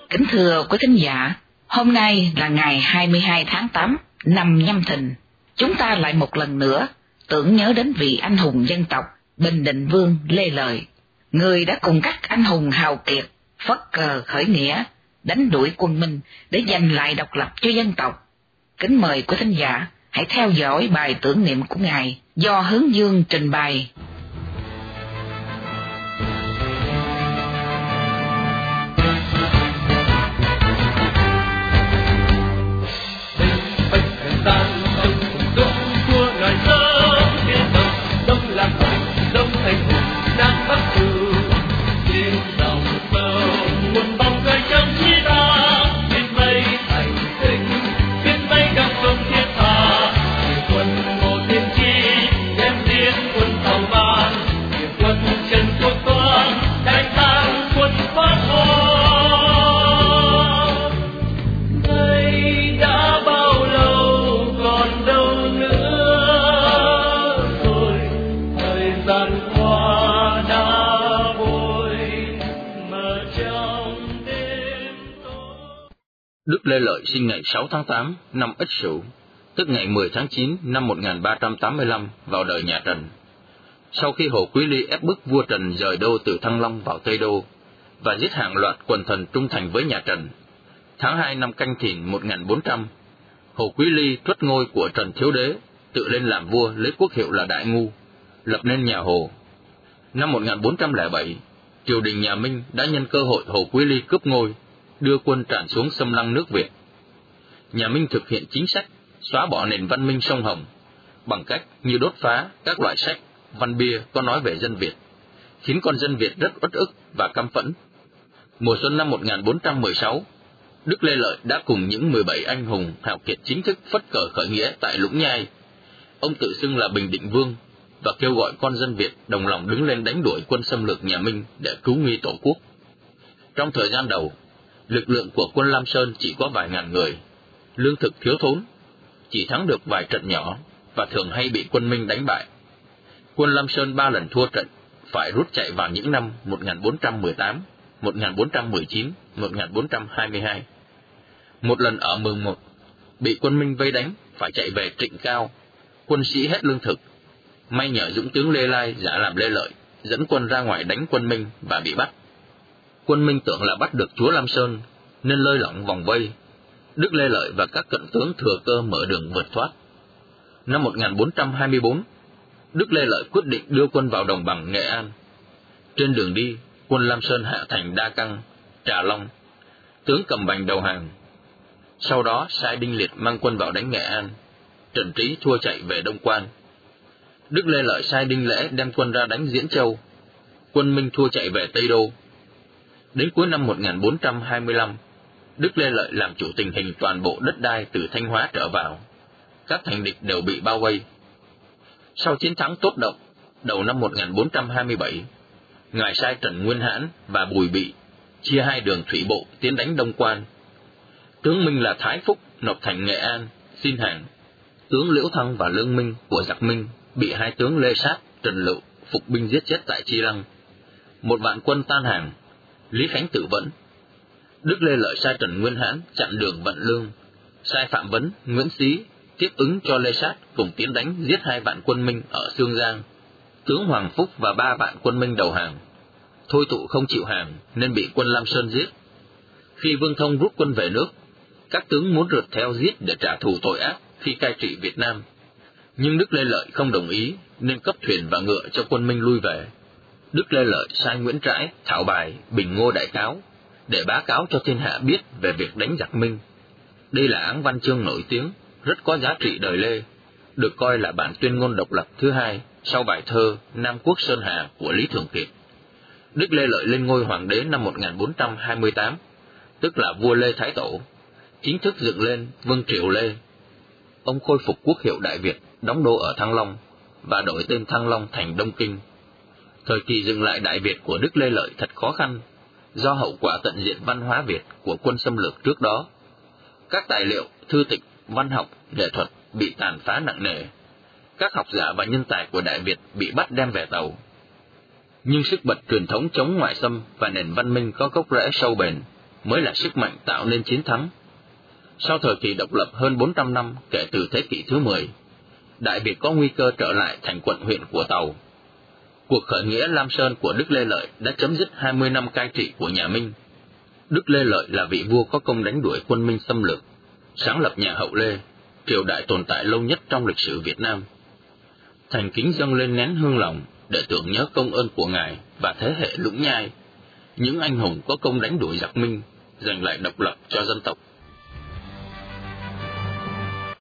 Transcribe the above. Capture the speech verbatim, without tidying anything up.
Kính thưa quý thính giả, hôm nay là ngày hai mươi hai tháng tám năm Nhâm Thìn. Chúng ta lại một lần nữa tưởng nhớ đến vị anh hùng dân tộc Bình Định Vương Lê Lợi, người đã cùng các anh hùng hào kiệt phất cờ khởi nghĩa, đánh đuổi quân Minh để giành lại độc lập cho dân tộc. Kính mời quý thính giả hãy theo dõi bài tưởng niệm của ngài do Hướng Dương trình bày. Đức Lê Lợi sinh ngày sáu tháng tám năm Ất Sửu, tức ngày mười tháng chín năm một nghìn ba trăm tám mươi lăm vào đời nhà Trần. Sau khi Hồ Quý Ly ép bức vua Trần dời đô từ Thăng Long vào Tây Đô và giết hàng loạt quần thần trung thành với nhà Trần, tháng hai năm Canh Thìn một nghìn bốn trăm, Hồ Quý Ly truất ngôi của Trần Thiếu Đế, tự lên làm vua lấy quốc hiệu là Đại Ngu, lập nên nhà Hồ. Năm một nghìn bốn trăm lẻ bảy, triều đình nhà Minh đã nhân cơ hội Hồ Quý Ly cướp ngôi, đưa quân tràn xuống xâm lăng nước Việt. Nhà Minh thực hiện chính sách xóa bỏ nền văn minh sông Hồng bằng cách như đốt phá các loại sách, văn bia có nói về dân Việt, khiến con dân Việt rất uất ức và căm phẫn. Mùa xuân năm một nghìn bốn trăm mười sáu, Đức Lê Lợi đã cùng những mười bảy anh hùng hào kiệt chính thức phất cờ khởi nghĩa tại Lũng Nhai. Ông tự xưng là Bình Định Vương và kêu gọi con dân Việt đồng lòng đứng lên đánh đuổi quân xâm lược nhà Minh để cứu nguy tổ quốc. Trong thời gian đầu, lực lượng của quân Lam Sơn chỉ có vài ngàn người, lương thực thiếu thốn, chỉ thắng được vài trận nhỏ và thường hay bị quân Minh đánh bại. Quân Lam Sơn ba lần thua trận, phải rút chạy vào những năm một nghìn bốn trăm mười tám, một nghìn bốn trăm mười chín, một nghìn bốn trăm hai mươi hai. Một lần ở Mường Một, bị quân Minh vây đánh, phải chạy về Trịnh Cao, quân sĩ hết lương thực. May nhờ dũng tướng Lê Lai giả làm Lê Lợi, dẫn quân ra ngoài đánh quân Minh và bị bắt. Quân Minh tưởng là bắt được chúa Lam Sơn nên lơi lỏng vòng vây. Đức Lê Lợi và các cận tướng thừa cơ mở đường vượt thoát. Năm một nghìn bốn trăm hai mươi bốn, Đức Lê Lợi quyết định đưa quân vào đồng bằng Nghệ An. Trên đường đi, quân Lam Sơn hạ thành Đa Căng, Trà Long, tướng Cầm Bành đầu hàng. Sau đó sai Đinh Liệt mang quân vào đánh Nghệ An. Trần Trí thua chạy về Đông Quan. Đức Lê Lợi sai Đinh Lễ đem quân ra đánh Diễn Châu. Quân Minh thua chạy về Tây Đô. Đến cuối năm một nghìn bốn trăm hai mươi lăm, Đức Lê Lợi làm chủ tình hình toàn bộ đất đai từ Thanh Hóa trở vào. Các thành địch đều bị bao vây. Sau chiến thắng tốt động, đầu năm một nghìn bốn trăm hai mươi bảy, ngài sai Trần Nguyên Hãn và Bùi Bị chia hai đường thủy bộ tiến đánh Đông Quan. Tướng Minh là Thái Phúc nộp thành Nghệ An xin hàng. Tướng Liễu Thăng và Lương Minh của giặc Minh bị hai tướng Lê Sát, Trần Lựu phục binh giết chết tại Chi Lăng. Một vạn quân tan hàng. Lý Khánh tự vẫn. Đức Lê Lợi sai Trần Nguyên Hãn chặn đường vận lương, sai Phạm Vấn, Nguyễn Xí tiếp ứng cho Lê Sát cùng tiến đánh giết hai vạn quân Minh ở Xương Giang. Tướng Hoàng Phúc và ba vạn quân Minh đầu hàng. Thôi Tụ không chịu hàng nên bị quân Lam Sơn giết. Khi Vương Thông rút quân về nước, các tướng muốn rượt theo giết để trả thù tội ác khi cai trị Việt Nam. Nhưng Đức Lê Lợi không đồng ý nên cấp thuyền và ngựa cho quân Minh lui về. Đức Lê Lợi sai Nguyễn Trãi thảo bài Bình Ngô Đại Cáo để báo cáo cho thiên hạ biết về việc đánh giặc Minh. Đây là áng văn chương nổi tiếng, rất có giá trị đời Lê, được coi là bản tuyên ngôn độc lập thứ hai sau bài thơ Nam Quốc Sơn Hà của Lý Thường Kiệt. Đức Lê Lợi lên ngôi hoàng đế năm một nghìn bốn trăm hai mươi tám, tức là vua Lê Thái Tổ, chính thức dựng lên Vương Triều Lê. Ông khôi phục quốc hiệu Đại Việt, đóng đô ở Thăng Long và đổi tên Thăng Long thành Đông Kinh. Thời kỳ dựng lại Đại Việt của Đức Lê Lợi thật khó khăn, do hậu quả tận diệt văn hóa Việt của quân xâm lược trước đó. Các tài liệu, thư tịch, văn học, nghệ thuật bị tàn phá nặng nề. Các học giả và nhân tài của Đại Việt bị bắt đem về Tàu. Nhưng sức bật truyền thống chống ngoại xâm và nền văn minh có gốc rễ sâu bền mới là sức mạnh tạo nên chiến thắng. Sau thời kỳ độc lập hơn bốn trăm năm kể từ thế kỷ thứ mười, Đại Việt có nguy cơ trở lại thành quận huyện của Tàu. Cuộc khởi nghĩa Lam Sơn của Đức Lê Lợi đã chấm dứt hai mươi năm cai trị của nhà Minh. Đức Lê Lợi là vị vua có công đánh đuổi quân Minh xâm lược, sáng lập nhà Hậu Lê, triều đại tồn tại lâu nhất trong lịch sử Việt Nam. Thành kính dâng lên nén hương lòng để tưởng nhớ công ơn của Ngài và thế hệ Lũng Nhai, những anh hùng có công đánh đuổi giặc Minh, giành lại độc lập cho dân tộc.